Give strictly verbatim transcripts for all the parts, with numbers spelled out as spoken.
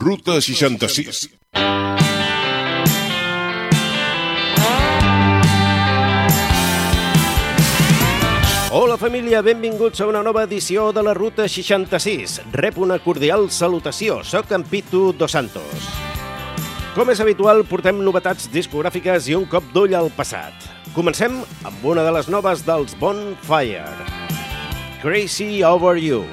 Ruta seixanta-sis. Hola família, benvinguts a una nova edició de la Ruta seixanta-sis. Rep una cordial salutació, soc en Pitu Dos Santos. Com és habitual, portem novetats discogràfiques i un cop d'ull al passat. Comencem amb una de les noves dels Bonfire, Crazy Over You.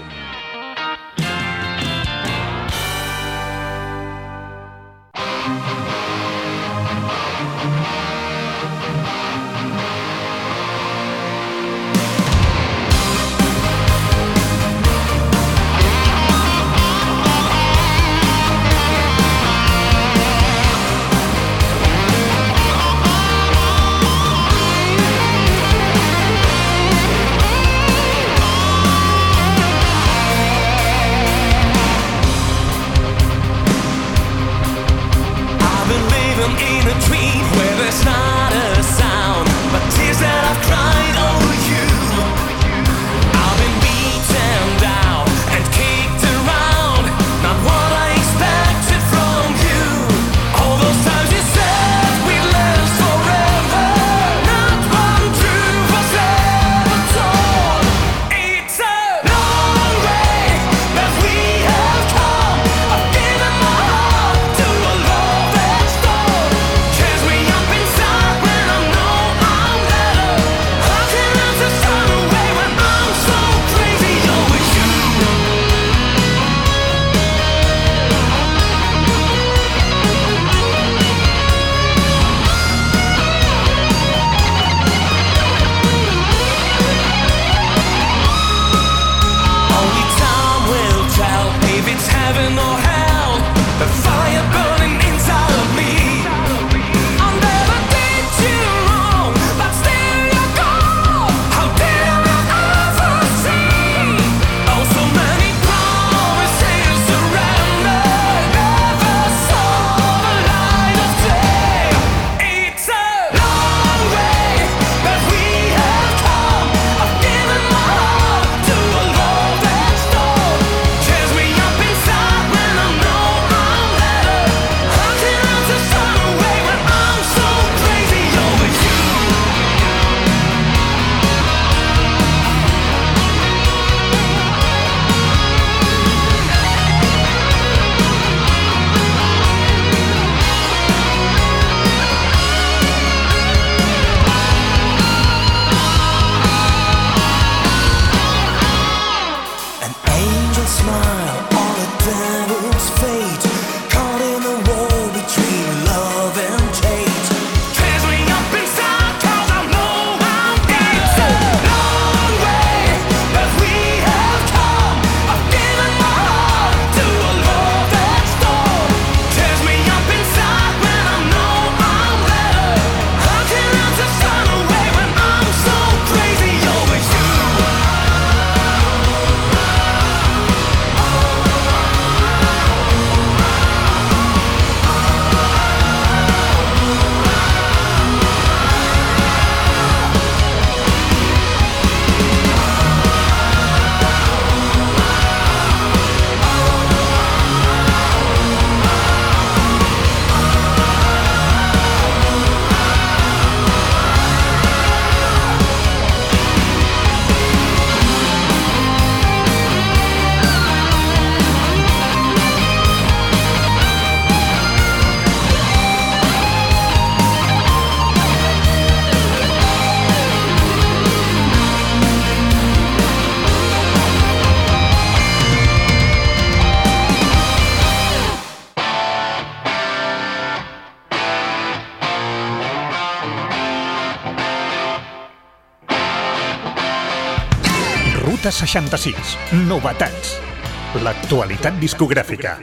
Ruta seixanta-sis. Novetats. L'actualitat discogràfica.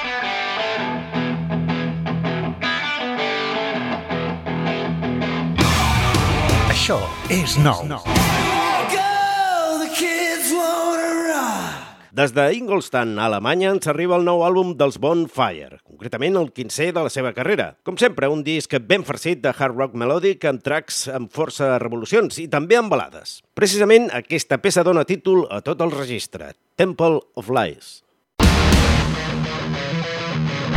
Això és nou. Des d'Ingolstadt, a Alemanya, ens arriba el nou àlbum dels Bonfire, concretament el quinzè de la seva carrera. Com sempre, un disc ben farcit de hard rock melòdic amb tracks amb força revolucions i també amb balades. Precisament aquesta peça dona títol a tot el registre, Temple of Lies.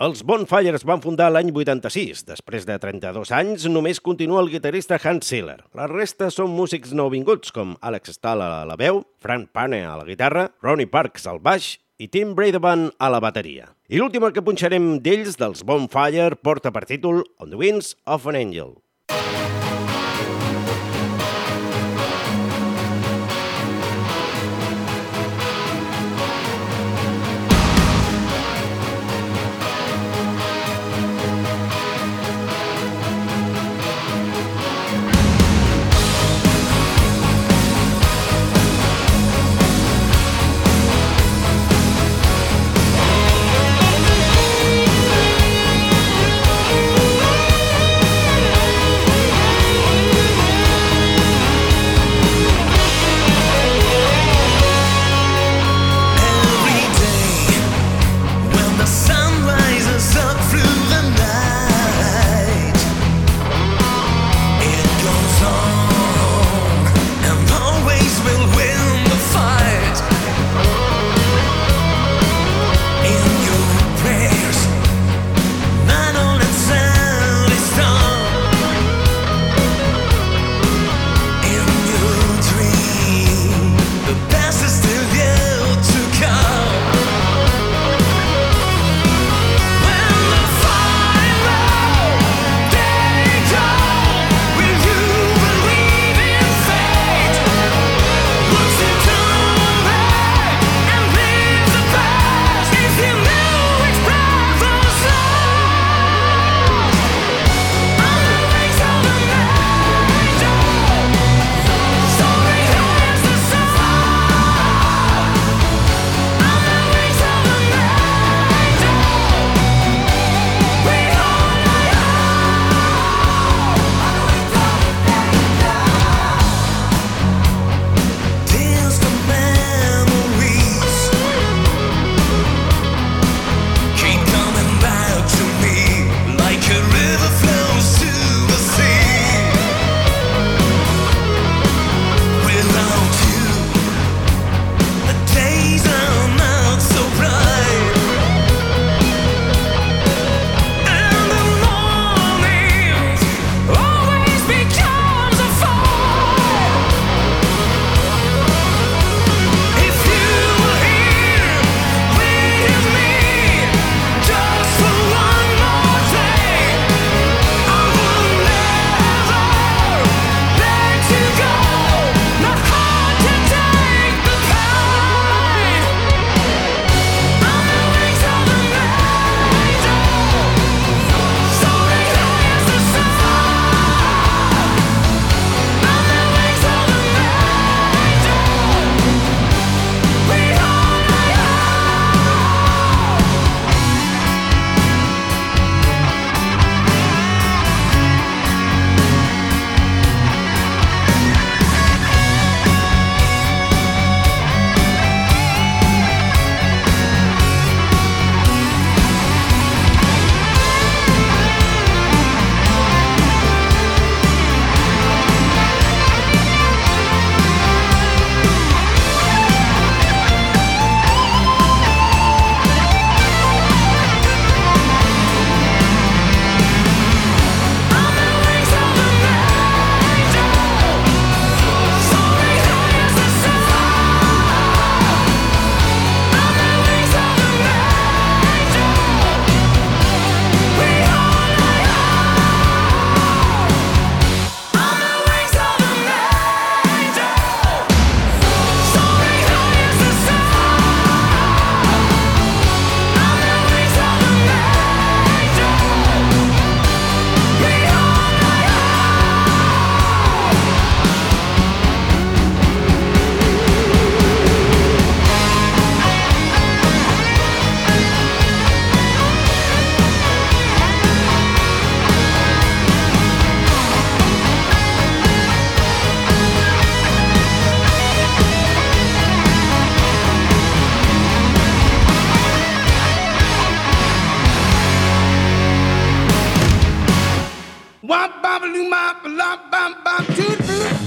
Els Bonfire es van fundar l'any vuitanta-sis. Després de trenta-dos anys, només continua el guitarrista Hans Ziller. La resta són músics nouvinguts, com Alex Stahl a la veu, Frank Pane a la guitarra, Ronnie Parks al baix i Tim Bradban a la bateria. I l'última que punxarem d'ells, dels Bonfire, porta per títol On the Wings of an Angel.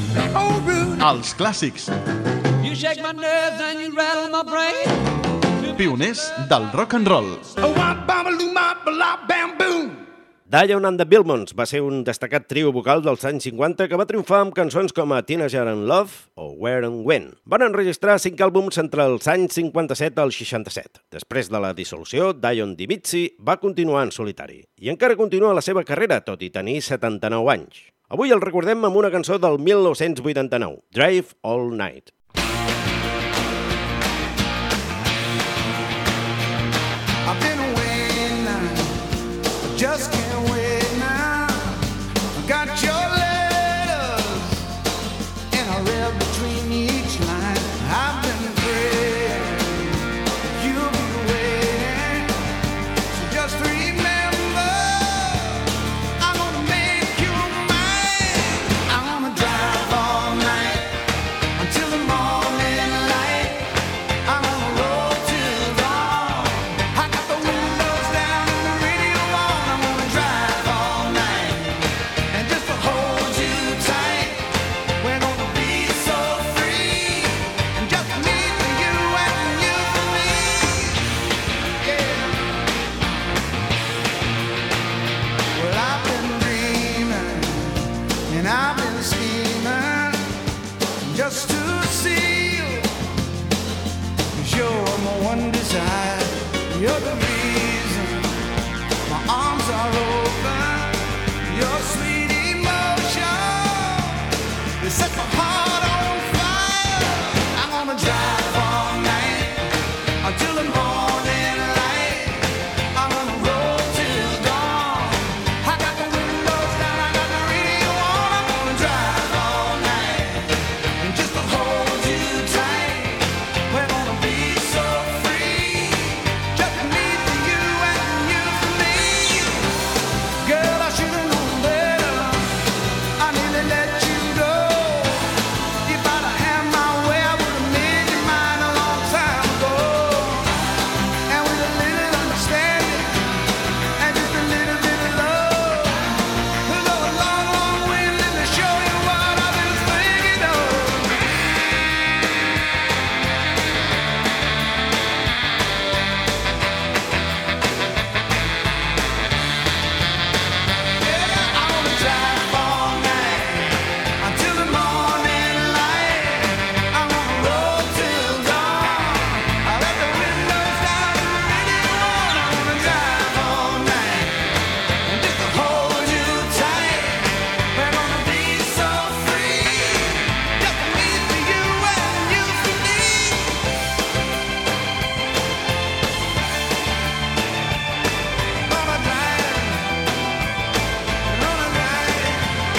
Els clàssics. You shake my nerves and you rattle my brain. To pioners del rock and roll. Dion and the Billmons va ser un destacat trio vocal dels anys cinquanta que va triomfar amb cançons com a Teenager in Love o Where and When. Van enregistrar cinc àlbums entre els anys cinquanta-set al seixanta-set. Després de la dissolució, Dion DiVizzi va continuar en solitari i encara continua la seva carrera, tot i tenir setanta-nou anys. Avui el recordem amb una cançó del mil nou-cents vuitanta-nou, Drive All Night. I've been away now, just can't wait now. I got your letters, and I read between each line. I've been praying you'll be waiting, so just remember, I'm gonna make you mine. I'm gonna drive all night until the morning light. I'm gonna roll till dawn. I got the windows down and the radio on. I'm gonna drive all night, and just to hold you tight, we're gonna be so free, and just me for you and you for me. Yeah. Well, I've been dreaming and I've been scheming just to see you. 'Cause you're my one desire, you're the reason my arms are open. Your sweet emotion, it sets my heart on fire. I'm gonna drive all night until the morning light. I'm gonna roll till dawn. I got the windows down, I got the radio on. I'm gonna drive all night, and just to hold you tight, we're gonna be so free. Just me for you and you for me. Girl, I should've known better. I nearly let you go. If I'd have had my way, I would've made you mine a long time ago. And with a little understanding and just a little bit of love, we'll go a long, long way. Let me show you what I've been thinking of. Yeah, I wanna drive all night until the morning light. I'm gonna roll till dawn. I let the windows down and the radio on. I wanna drive all night, and just to hold you tight, we're gonna be so free. Just me for you and you for me. Gonna drive, gonna drive.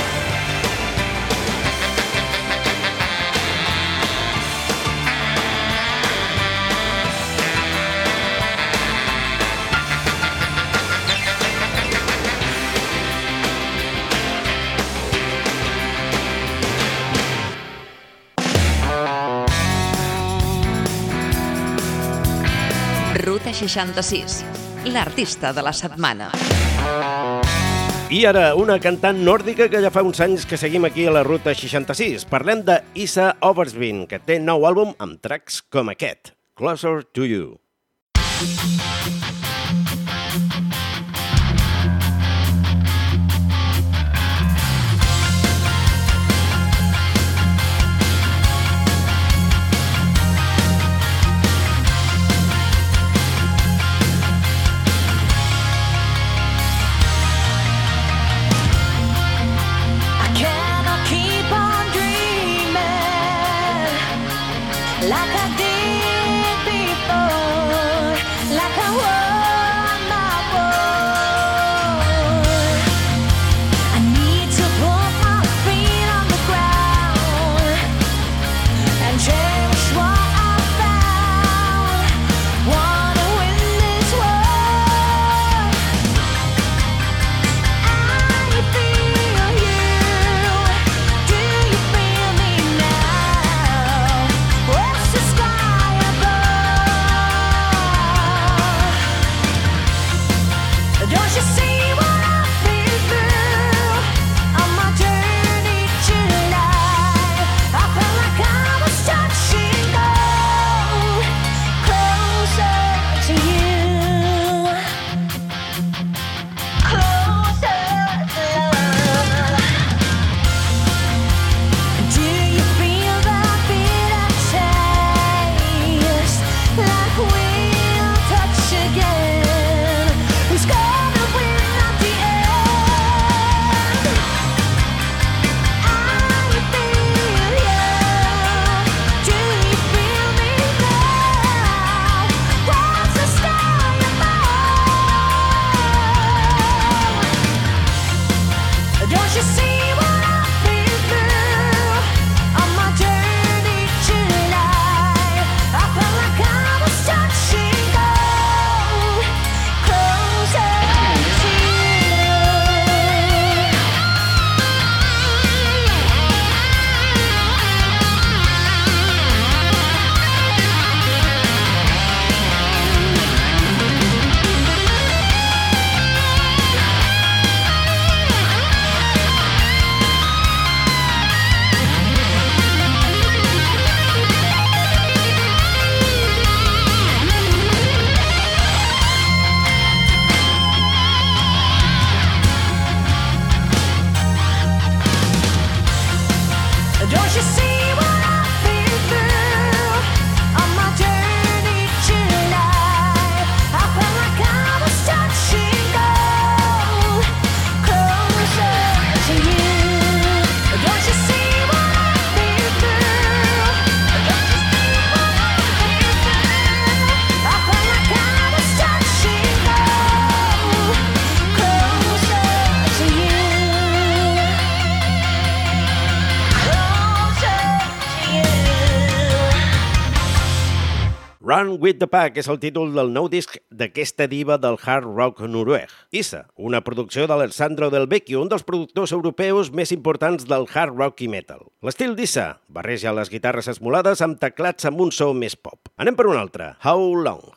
Ruta seixanta-sis, l'artista de la setmana. I ara, una cantant nòrdica que ja fa uns anys que seguim aquí a la Ruta seixanta-sis. Parlem de Isa Oversveen, que té nou àlbum amb tracks com aquest, Closer to You. I cannot keep on dreaming like I did before, like I won my war. I need to put my feet on the ground and cherish what I found. Wanna win this war. I feel you. Do you feel me now? What's the sky above? Don't you see what I've been through on my journey to life? I felt like I was touching gold, closer Run with the Pack és el títol del nou disc d'aquesta diva del hard rock noruec, Issa, una producció d'Alessandro Del Vecchio, un dels productors europeus més importants del hard rock i metal. L'estil d'Issa barreja les guitarres esmolades amb teclats amb un so més pop. Anem per un altre, How Long?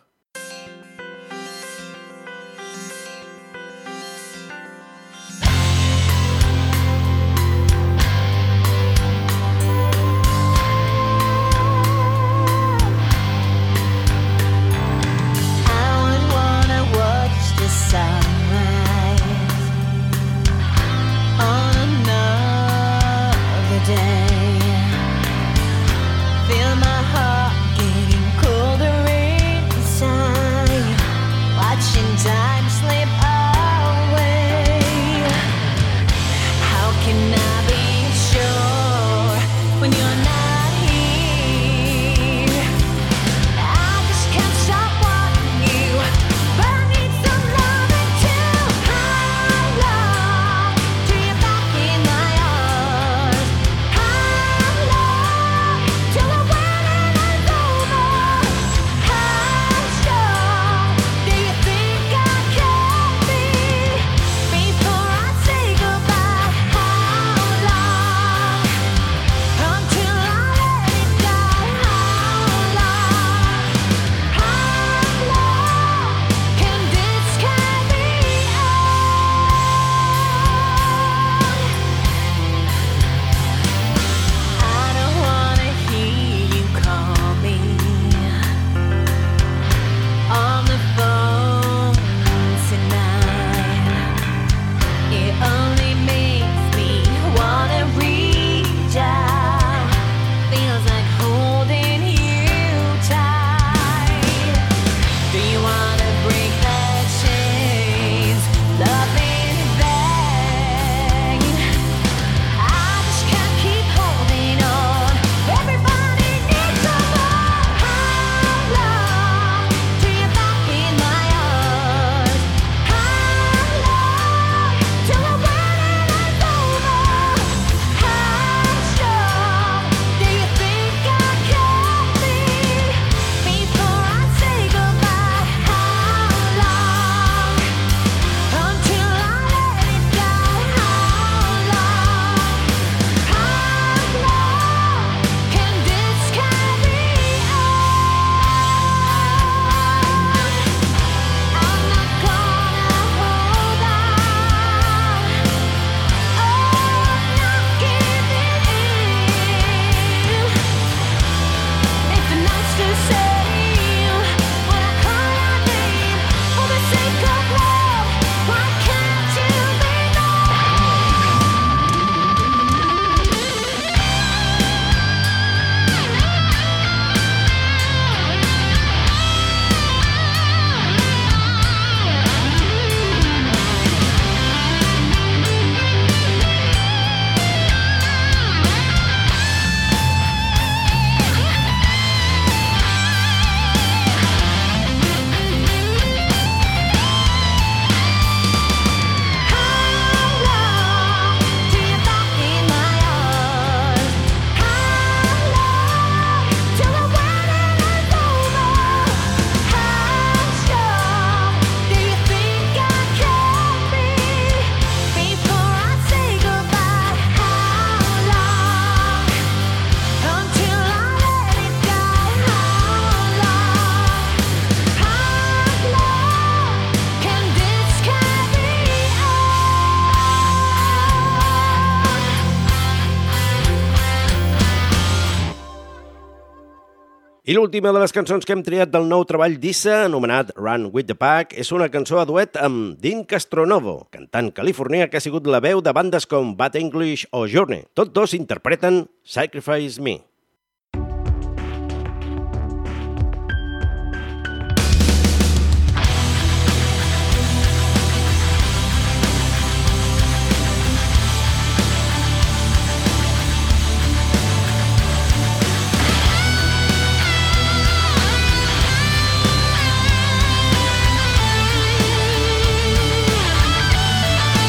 I l'última de les cançons que hem triat del nou treball d'Issa, anomenat Run with the Pack, és una cançó a duet amb Dean Castronovo, cantant californià que ha sigut la veu de bandes com Bad English o Journey. Tots dos interpreten Sacrifice Me.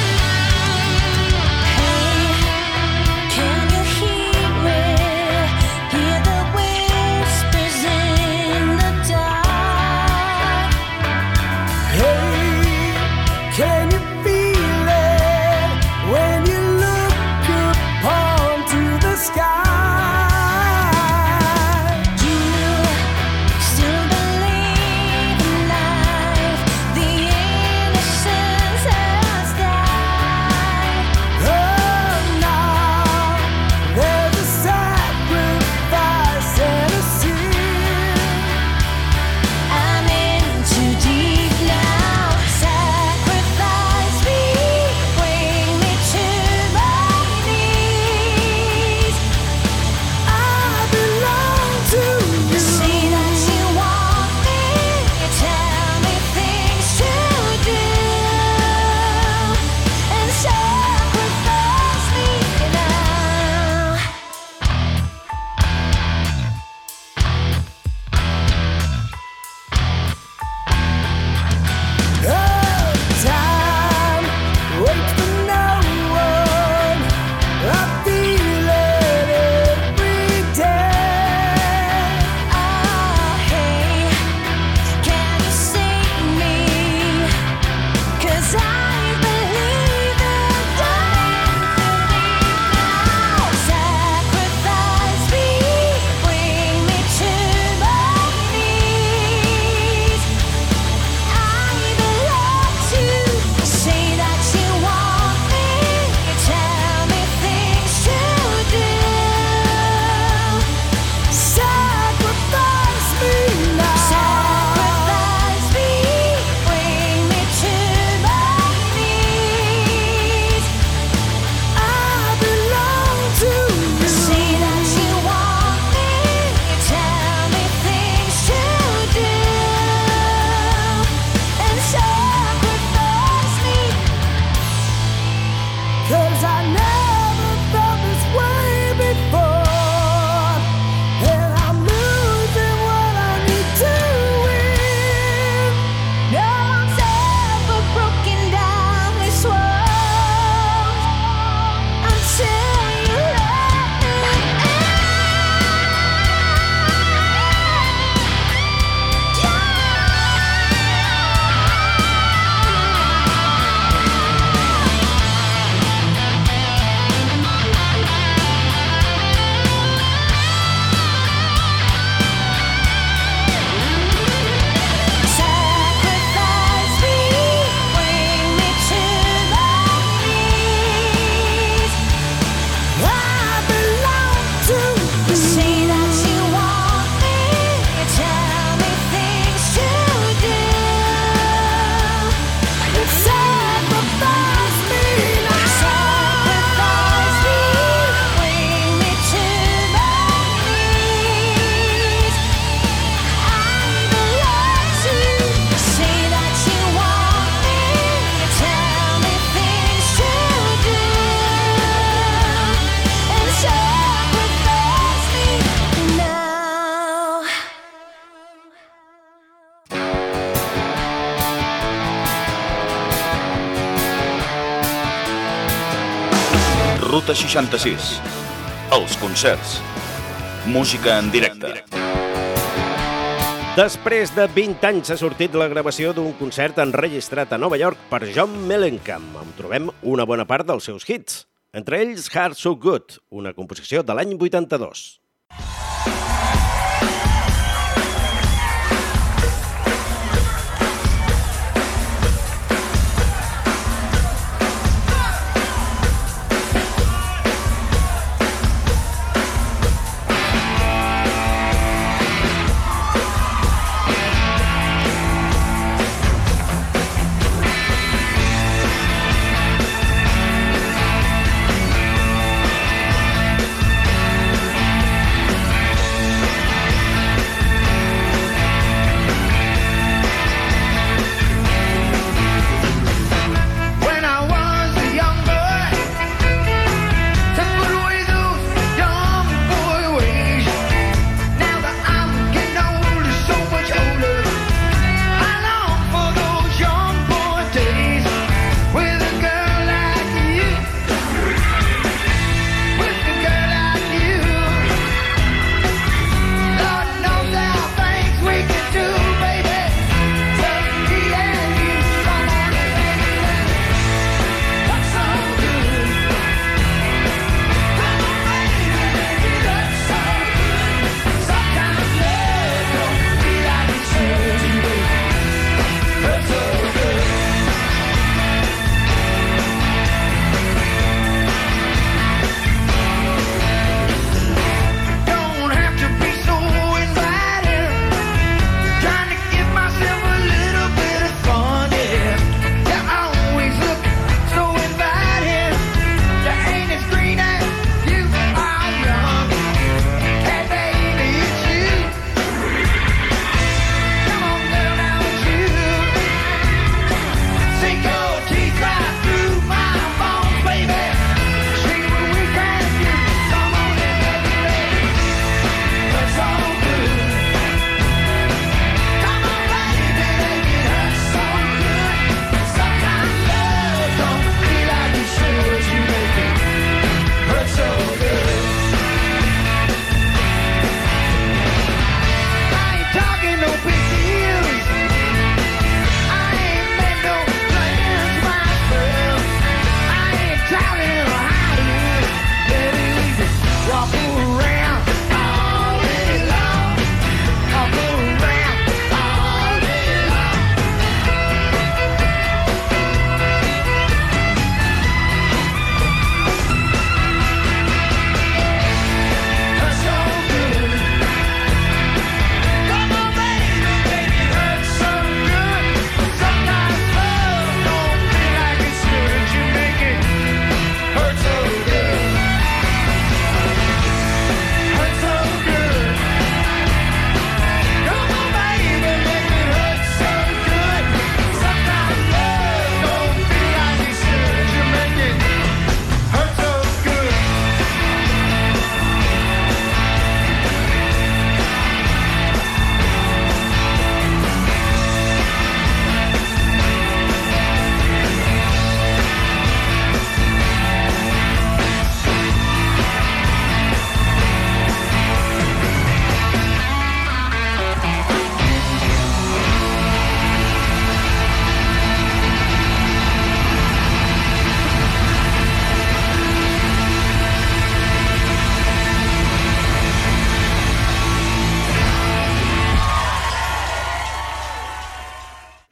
Can you hear me? 'cause I never felt this way before, and I'm losing what I need to win. No one's ever broken down this world until you let me in. Sacrifice me, bring me to my knees. I belong to you. Say that you want me, tell me things to do. Sacrifice me now. Sacrifice me, bring me to my knees. I belong to you. Say that you want me, tell me things to do. And sacrifice me now. Ruta seixanta-sis. Els concerts. Música en directe. Després de vint anys ha sortit la gravació d'un concert enregistrat a Nova York per John Mellencamp, on trobem una bona part dels seus hits. Entre ells, Heart So Good, una composició de l'any vuitanta-dos. I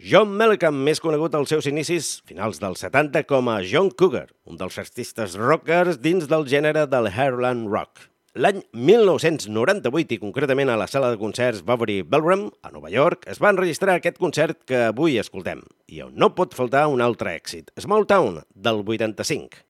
John Mellencamp, més conegut als seus inicis, finals dels setanta, com a John Cougar, un dels artistes rockers dins del gènere del Heartland Rock. L'any mil nou-cents noranta-vuit, i concretament a la sala de concerts Bowery Ballroom, a Nova York, es va enregistrar aquest concert que avui escoltem, i on no pot faltar un altre èxit, Small Town, del vuitanta-cinc.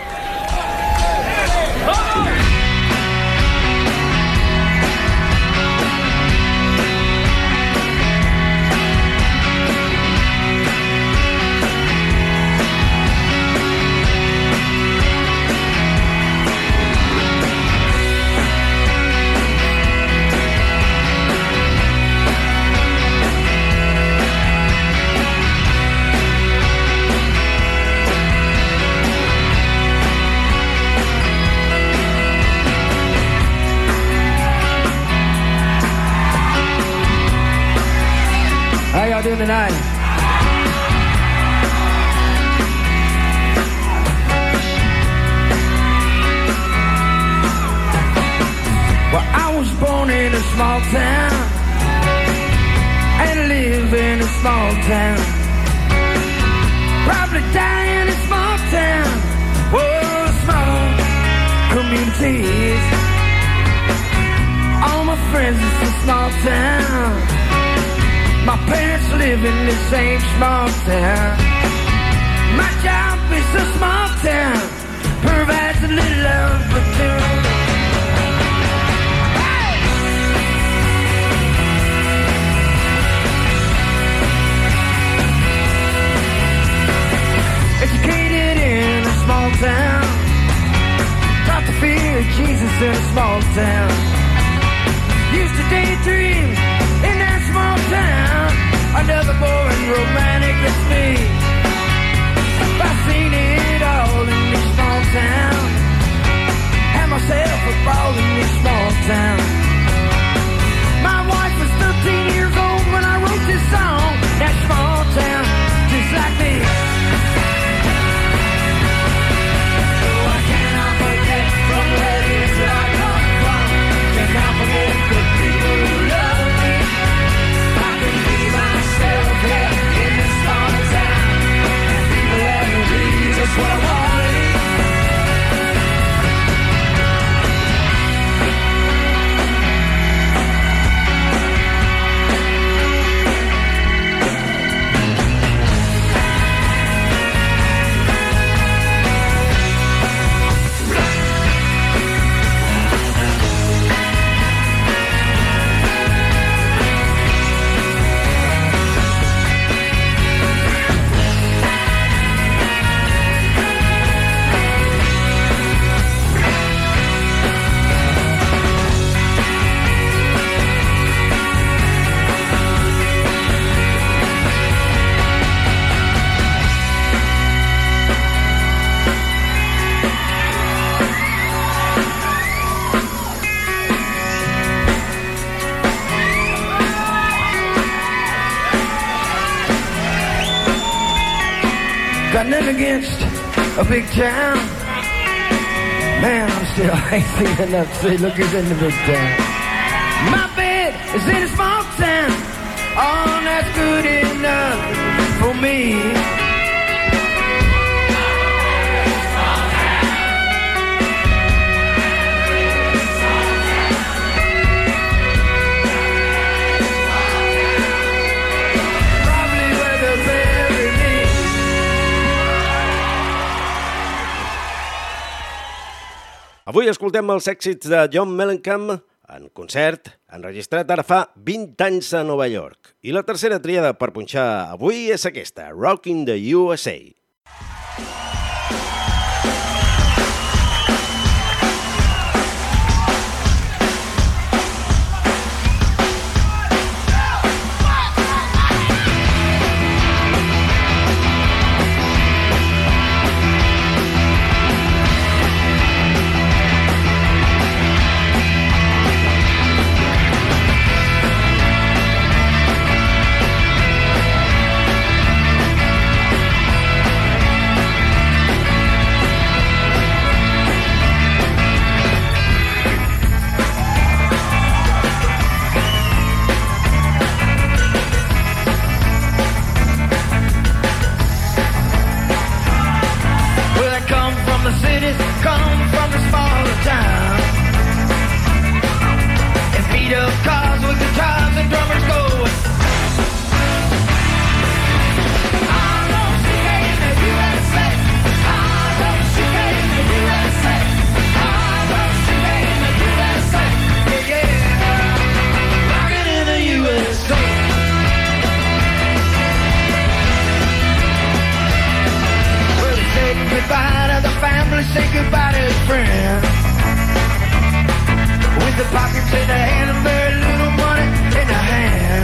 How y'all doing tonight? Well, I was born in a small town and live in a small town. Probably die in a small town. Whoa, small communities. All my friends, it's a small town. My parents live in the same small town. My job is a small town, provides a little opportunity. Hey! Educated in a small town, taught to fear Jesus in a small town. Used to daydream in that small town. Another boring romantic that's me. I've seen it all in this small town. Had myself a ball in this small town. My wife was thirteen years old when I wrote this song. That small town, just like me. Why can't I forget from where it is that I come from? Can't I forget the people who love me? I can be myself here in this small town, and people ever be just what I want to be. Got nothing against a big town. Man, I'm still I ain't seen enough to say, look who's in the big town. My bed is in a small town. Oh, that's good enough for me. Avui escoltem els èxits de John Mellencamp en concert, enregistrat ara fa vint anys a Nova York. I la tercera tríada per punxar avui és aquesta, Rockin' the U S A. goodbye to the family, say goodbye to his friends. With the pockets in the hand and very little money in the hand.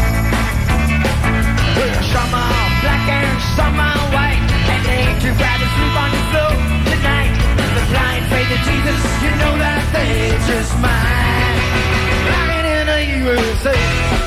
Well, some are black and some are white, and they ain't too bad to sleep on the floor tonight. The blind faith of Jesus, you know that they just mine. Rockin' in the U S A.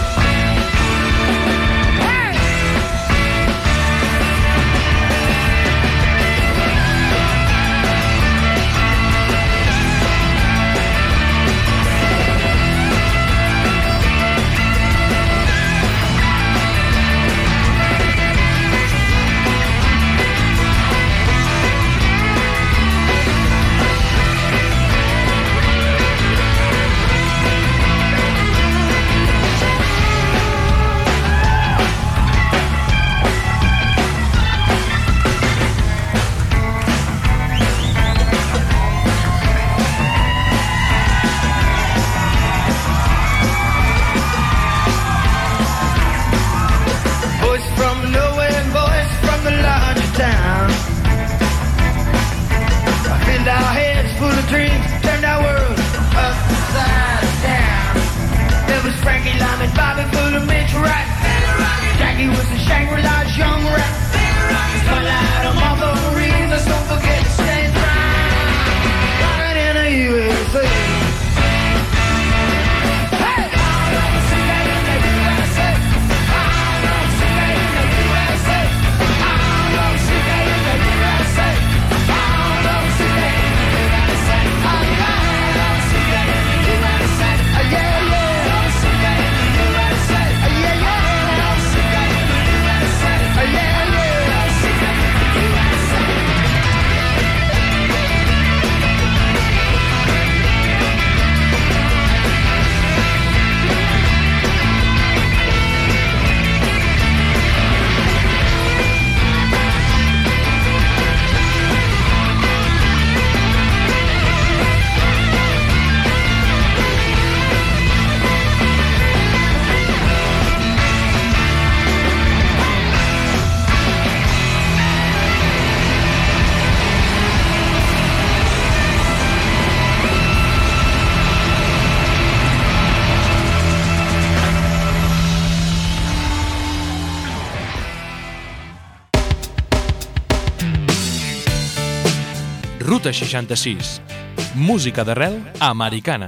Ruta seixanta-sis. Música d'arrel americana.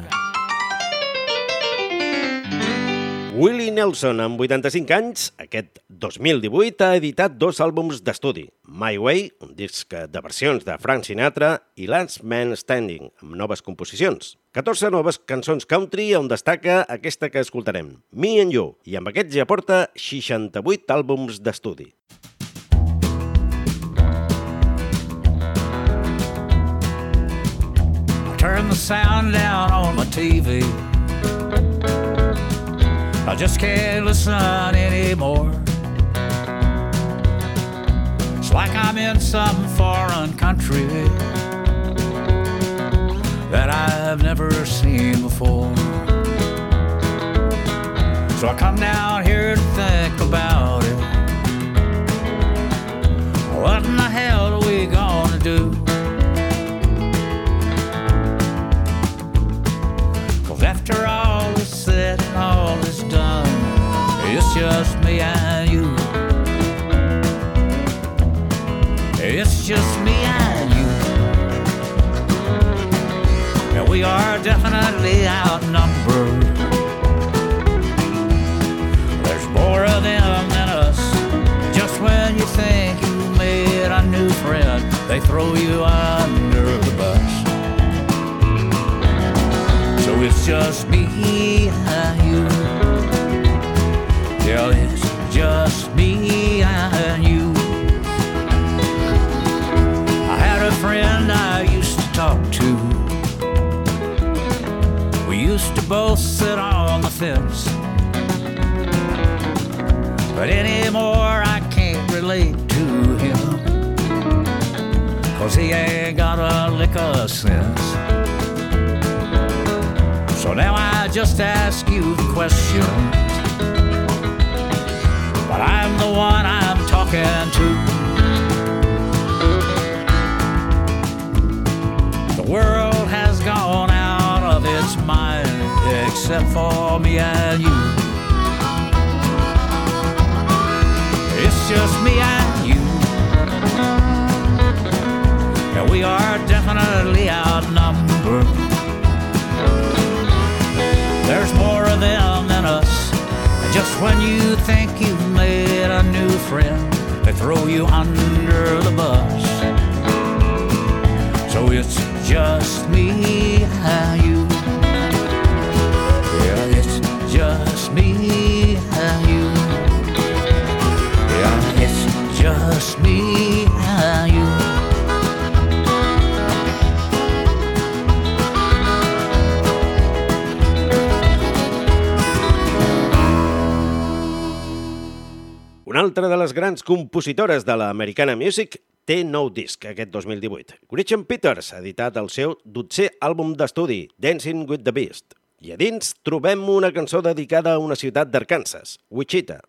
Willie Nelson, amb vuitanta-cinc anys, aquest dos mil divuit ha editat dos àlbums d'estudi. My Way, un disc de versions de Frank Sinatra, i Last Man Standing, amb noves composicions. catorze noves cançons country on destaca aquesta que escoltarem, Me and You, i amb aquests ja porta seixanta-vuit àlbums d'estudi. Turn the sound down on my T V. I just can't listen anymore. It's like I'm in some foreign country that I've never seen before. So I come down here to think about it. What in the hell are we gonna do? After all is said and all is done, it's just me and you. It's just me and you. And we are definitely outnumbered. There's more of them than us. Just when you think you made a new friend, they throw you under the bus. So it's just me and you. Yeah, it's just me and you. I had a friend I used to talk to. We used to both sit on the fence. But anymore I can't relate to him, 'cause he ain't got a lick of sense. So now I just ask you the question, but I'm the one I'm talking to. except for me and you. It's just me and you. And we are definitely outnumbered. There's more of them than us. And just when you think you've made a new friend, they throw you under the bus. So it's just me and you. Yeah, it's just me and you. Yeah, it's just me and you. Una altra de les grans compositores de l'Americana Music té nou disc aquest dos mil divuit. Gretchen Peters ha editat el seu dotzè àlbum d'estudi, Dancing with the Beast. I a dins trobem una cançó dedicada a una ciutat d'Arkansas, Wichita.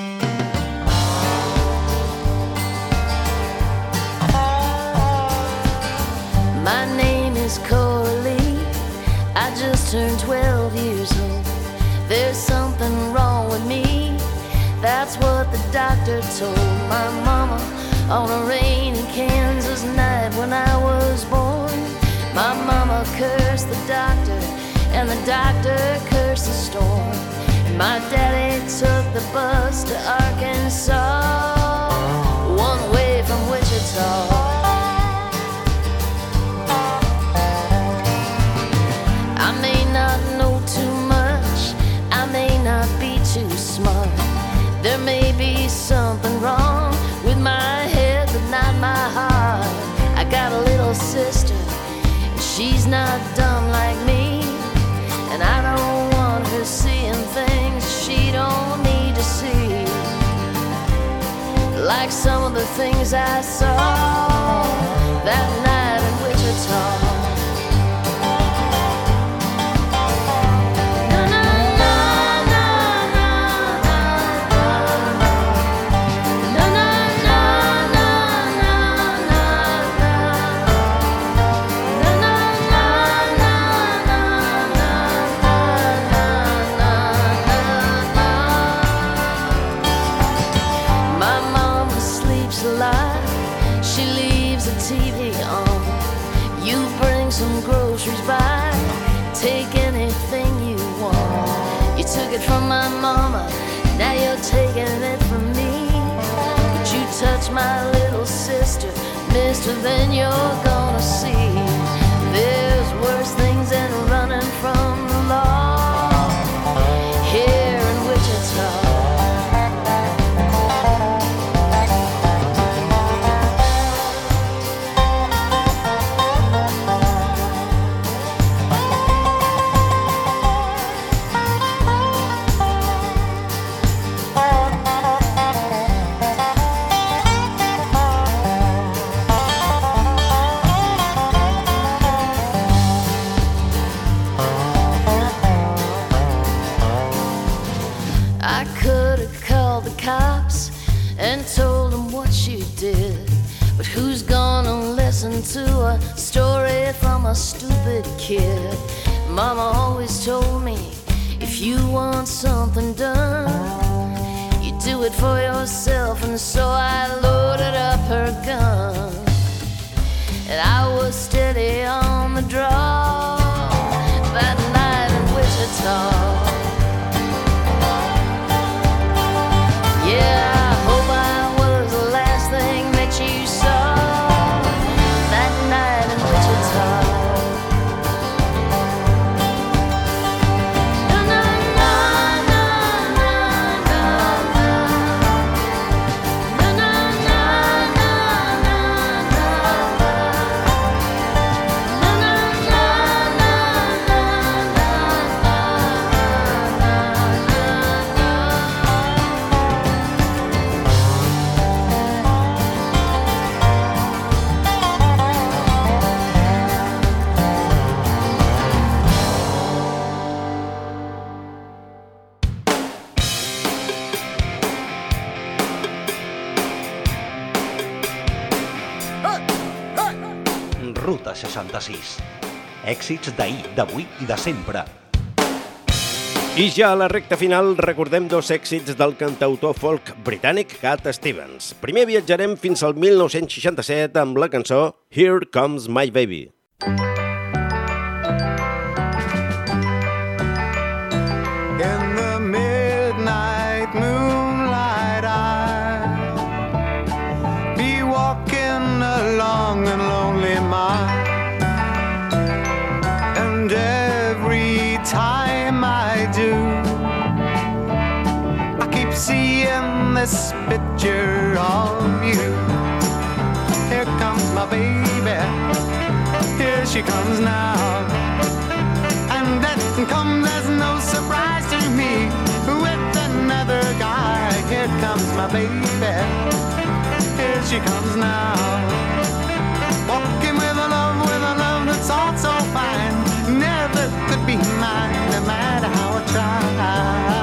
My name is Coralie. I just turned twelve years old. There's something wrong with me. That's what the doctor told my mama on a rainy Kansas night when I was born. My mama cursed the doctor and the doctor cursed the storm. And my daddy took the bus to Arkansas, one way from Wichita. I may not know too much, I may not be too smart. There may be something wrong with my head, but not my heart. I got a little sister, and she's not dumb like me. And I don't want her seeing things she don't need to see, like some of the things I saw that night in Wichita. From my mama, now you're taking it from me. But you touch my little sister, mister, then you're gonna see there's worse things than running from the law here in Wichita. To a story from a stupid kid. Mama always told me, if you want something done, you do it for yourself. And so I loaded up her gun, and I was steady on the draw that night in Wichita. Yeah, I hope I was the last thing that you saw night in Wichita. Na na na na na na na. Na na na na na na. Na na na na na Ruta seixanta-sis. Èxits d'ahir, d'avui i de sempre. I ja a la recta final recordem dos èxits del cantautor folk britànic Cat Stevens. Primer viatjarem fins al mil nou-cents seixanta-set amb la cançó Here Comes My Baby. In the midnight moonlight I'll be walking along a lonely mile, and every time I do I keep seeing this picture of you. Here comes my baby, here she comes now, and that comes as no surprise to me. With another guy, here comes my baby, here she comes now. Walking with a love, with a love that's all so fine, never could be mine, no matter how I try.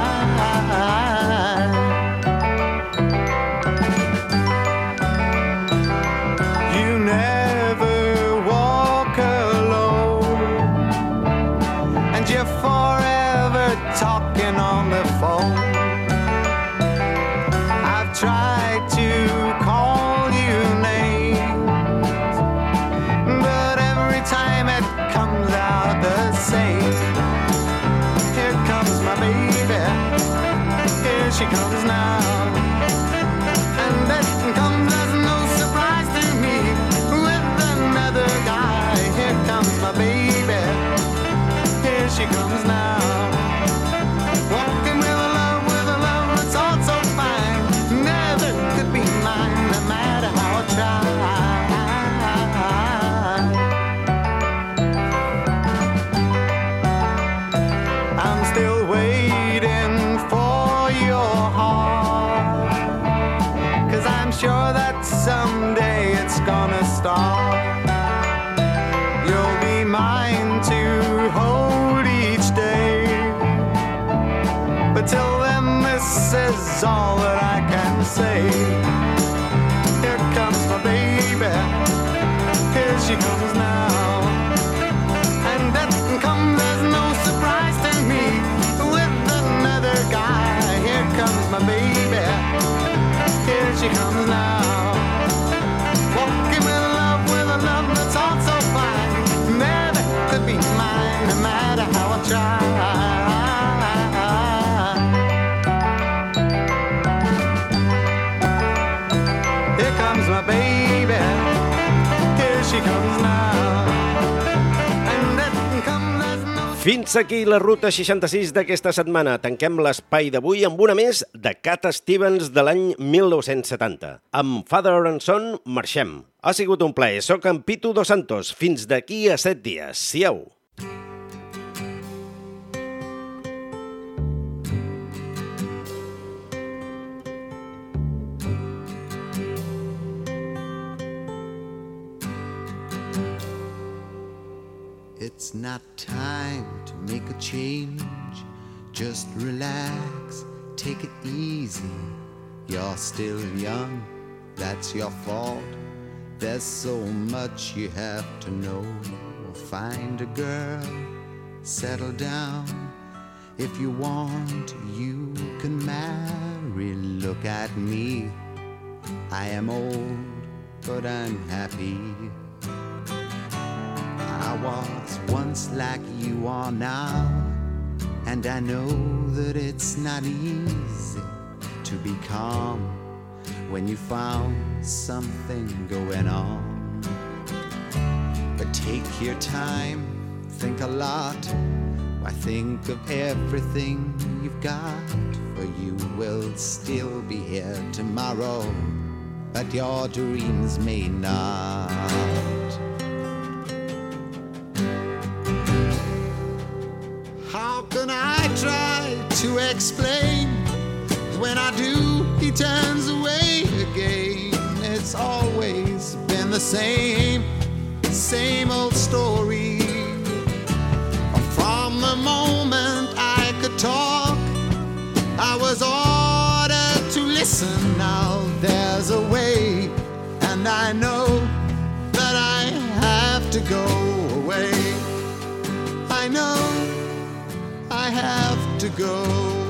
You never walk alone, and you're forever talking on the phone. I've tried to call you names, but every time it comes out the same. Here comes my baby, here she comes now, and that comes as no surprise to me. With another guy, here comes my baby, here she comes now. Walking with a love, with a love that's all so fine, never could be mine, no matter how I try. I'm still waiting for your heart, 'cause I'm sure that someday it's gonna start. You'll be mine to hold each day, but till then this is all that I can say. Here comes my baby, here she comes now, and that comes as no surprise to me. With another guy, here comes my baby, here she comes now. Walking with a love, with a love that's all so fine, never could be mine, no matter how I try. Here comes my baby, here she comes now, and that comes as no... Fins aquí la Ruta seixanta-sis d'aquesta setmana. Tanquem l'espai d'avui amb una més de Cat Stevens de l'any mil nou-cents setanta. Amb Father and Son marxem. Ha sigut un plaer. Soc en Pitu Dos Santos. Fins d'aquí a set dies. Siau! It's not time to make a change. Just relax, take it easy. You're still young, that's your fault. There's so much you have to know. Find a girl, settle down. If you want, you can marry. Look at me, I am old, but I'm happy. I was once like you are now, and I know that it's not easy to be calm when you found something going on. But take your time, think a lot. Why, think of everything you've got, for you will still be here tomorrow, but your dreams may not. How can I try to explain? When I do, he turns away again. It's always been the same, same old story. From the moment I could talk, I was ordered to listen. Now there's a way, and I know that I have to go away. I know I have to go.